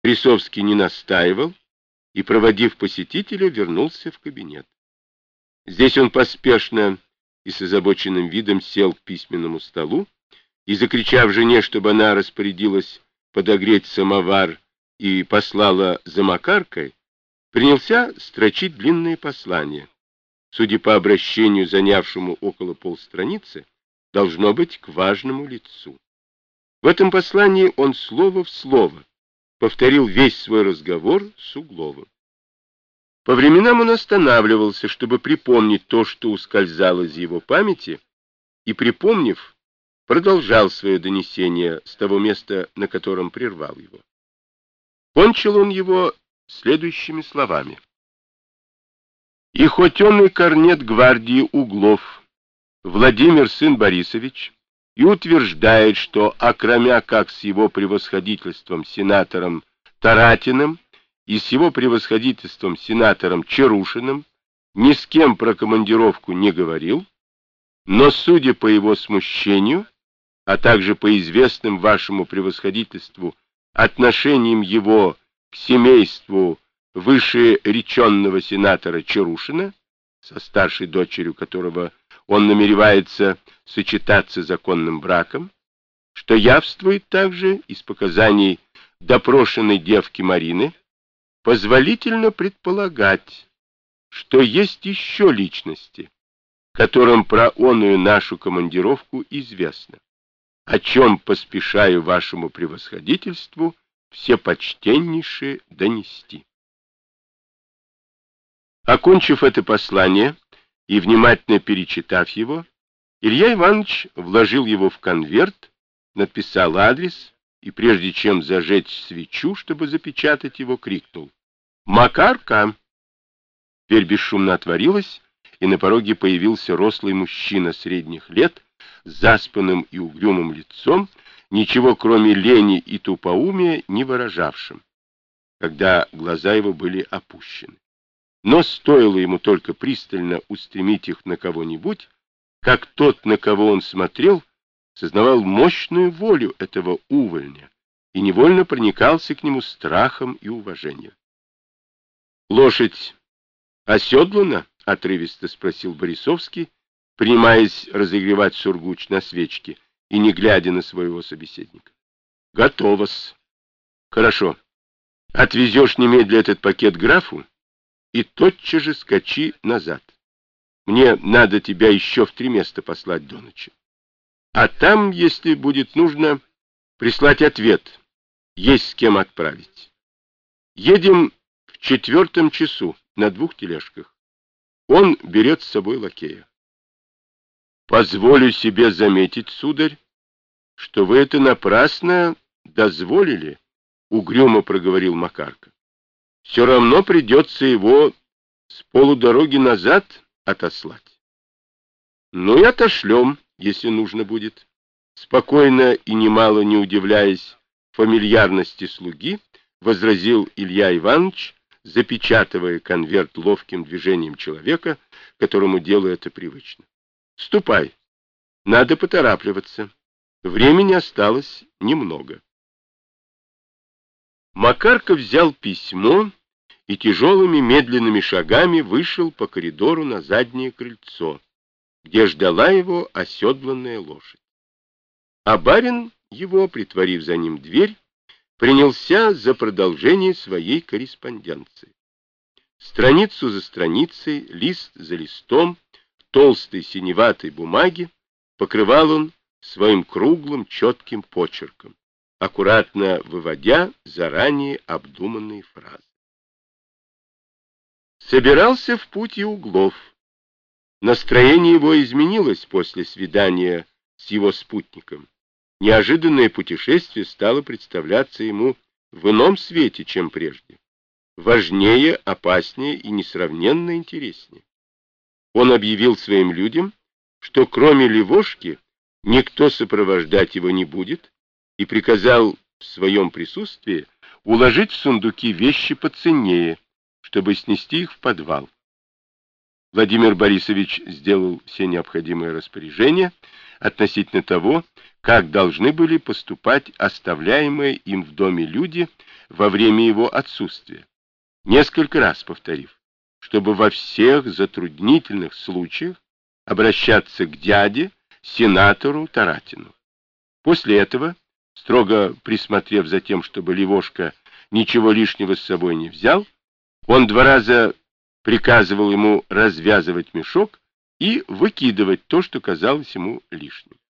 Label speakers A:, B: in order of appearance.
A: Рисовский не настаивал и, проводив посетителя, вернулся в кабинет. Здесь он поспешно и с озабоченным видом сел к письменному столу и, закричав жене, чтобы она распорядилась подогреть самовар и послала за Макаркой, принялся строчить длинные послания. Судя по обращению, занявшему около полстраницы, должно быть к важному лицу. В этом послании он слово в слово повторил весь свой разговор с Угловым. По временам он останавливался, чтобы припомнить то, что ускользало из его памяти, и, припомнив, продолжал свое донесение с того места, на котором прервал его. Кончил он его следующими словами. «И хоть он и корнет гвардии Углов, Владимир сын Борисович, и утверждает, что, окромя как с его превосходительством сенатором Таратиным и с его превосходительством сенатором Чарушиным, ни с кем про командировку не говорил, но, судя по его смущению, а также по известным вашему превосходительству отношениям его к семейству вышереченного сенатора Чарушина, со старшей дочерью которого он намеревается сочетаться законным браком, что явствует также из показаний допрошенной девки Марины, позволительно предполагать, что есть еще личности, которым про оную нашу командировку известно, о чем поспешаю вашему превосходительству всепочтеннейше донести. Окончив это послание и внимательно перечитав его, Илья Иванович вложил его в конверт, написал адрес и, прежде чем зажечь свечу, чтобы запечатать его, крикнул: «Макарка!» Дверь бесшумно отворилась, и на пороге появился рослый мужчина средних лет, с заспанным и угрюмым лицом, ничего кроме лени и тупоумия не выражавшим, когда глаза его были опущены. Но стоило ему только пристально устремить их на кого-нибудь, как тот, на кого он смотрел, сознавал мощную волю этого увольня и невольно проникался к нему страхом и уважением. «Лошадь оседлана?» — отрывисто спросил Борисовский, принимаясь разогревать сургуч на свечке и не глядя на своего собеседника. «Готово-с. Хорошо. Отвезешь немедля этот пакет графу и тотчас же скачи назад. Мне надо тебя еще в 3 места послать до ночи. А там, если будет нужно, прислать ответ, есть с кем отправить. Едем в 4 часу на 2 тележках. Он берет с собой лакея. Позволю себе заметить, сударь, что вы это напрасно дозволили, угрюмо проговорил Макарка. Все равно придется его с полудороги назад отослать. Ну и отошлем, если нужно будет. Спокойно и немало не удивляясь фамильярности слуги, возразил Илья Иванович, запечатывая конверт ловким движением человека, которому дело это привычно. Ступай, надо поторапливаться. Времени осталось немного. Макарка взял письмо и тяжелыми медленными шагами вышел по коридору на заднее крыльцо, где ждала его оседланная лошадь. А барин его, притворив за ним дверь, принялся за продолжение своей корреспонденции. Страницу за страницей, лист за листом, толстой синеватой бумаги покрывал он своим круглым четким почерком, аккуратно выводя заранее обдуманные фразы. Собирался в путь и Углов. Настроение его изменилось после свидания с его спутником. Неожиданное путешествие стало представляться ему в ином свете, чем прежде. Важнее, опаснее и несравненно интереснее. Он объявил своим людям, что кроме Левошки никто сопровождать его не будет, и приказал в своем присутствии уложить в сундуки вещи поценнее, чтобы снести их в подвал. Владимир Борисович сделал все необходимые распоряжения относительно того, как должны были поступать оставляемые им в доме люди во время его отсутствия, несколько раз повторив, чтобы во всех затруднительных случаях обращаться к дяде, сенатору Таратину. После этого, строго присмотрев за тем, чтобы Левошка ничего лишнего с собой не взял, он 2 раза приказывал ему развязывать мешок и выкидывать то, что казалось ему лишним.